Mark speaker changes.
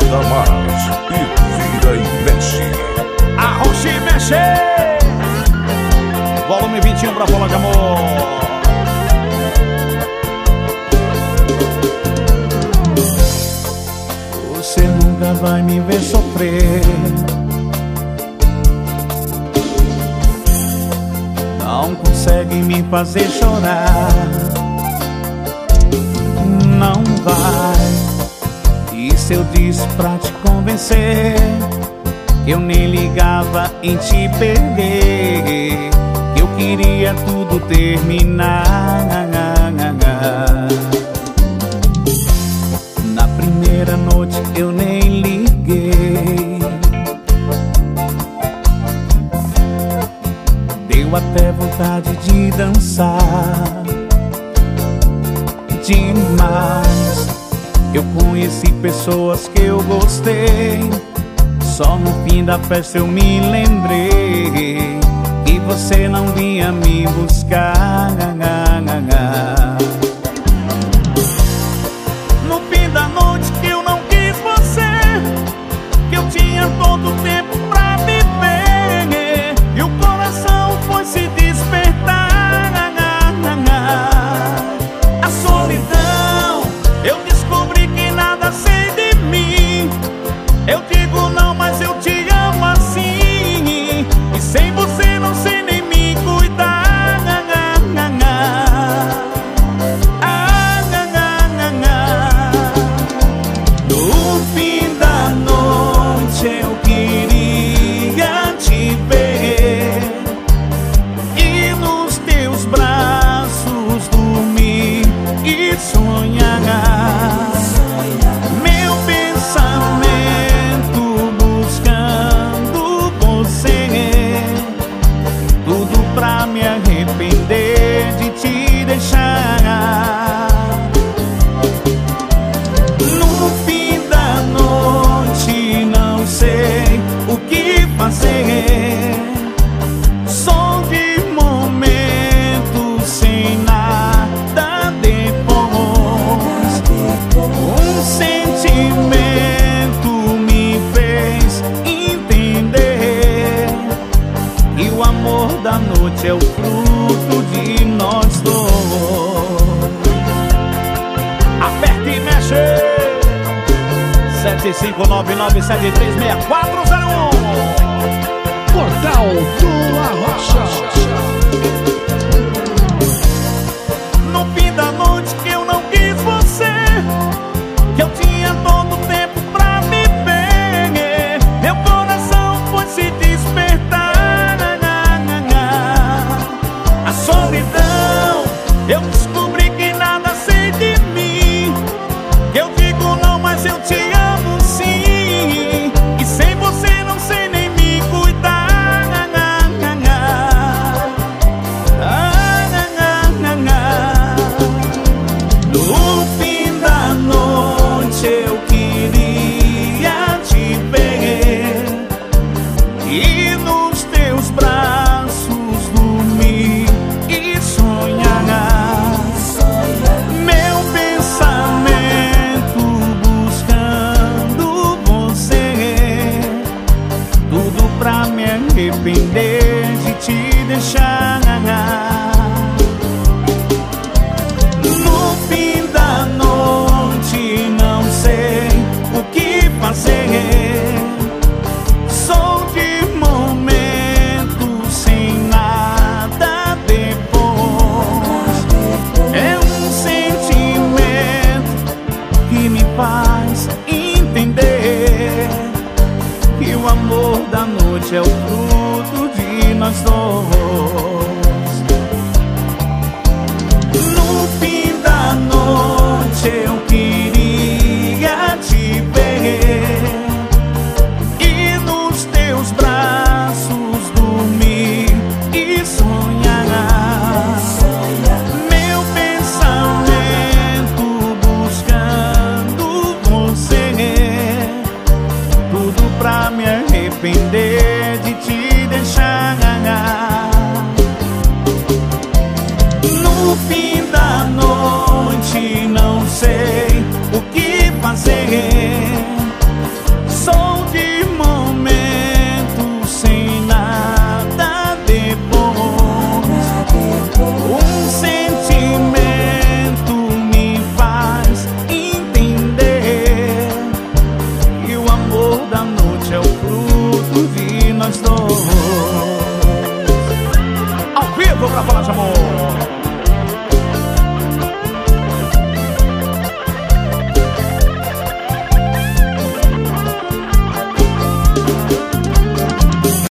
Speaker 1: Aperta mais e vira e mexe.
Speaker 2: Arrocha e mexe. Volume 21 pra falar de amor.
Speaker 3: Você nunca vai me ver sofrer. Não consegue me fazer chorar. Não vai. E se eu disse pra te convencer que eu nem ligava em te perder, que eu queria tudo terminar. Na primeira noite eu nem liguei, deu até vontade de dançar demais. Eu conheci pessoas que eu gostei, só no fim da festa eu me lembrei que você não vinha me buscar. No fim da noite que eu não quis você, que eu tinha todo o tempo pra viver, e o coração foi se despertar. A solidão, eu descobri que nada sei de mim. Eu digo não, mas eu te amo assim, e sem você não sei nem me cuidar. No fim da noite eu queria te ver e nos teus braços dormir e sonhar. Meu pensamento buscando você, tudo pra me arrepender de te deixar. No fim da noite não sei o que fazer, só de momento sem nada depois. Um sentimento me fez entender que o amor da noite é o fruto de nós dois.
Speaker 2: Aperta e mexe. 75997364401.
Speaker 4: Portal do Arrocha.
Speaker 2: No fim da noite que eu não quis você, que eu tinha todo o tempo pra viver, meu coração foi se despertar. A solidão, eu descobri que nada sei de mim, que eu digo não, mas eu te amo sim, e sem você não sei nem me cuidar. No fim da noite eu queria te ver e nos teus braços dormir e sonhar. Meu pensamento buscando você, tudo pra me arrepender de te deixar. No fim da noite não sei o que fazer, só de momento sem nada depois. É um sentimento que me faz entender que o amor da noite é o fruto de nós dois. No fim da noite eu queria te ver e nos teus braços dormir e sonhar. Meu pensamento buscando você, tudo pra me arrepender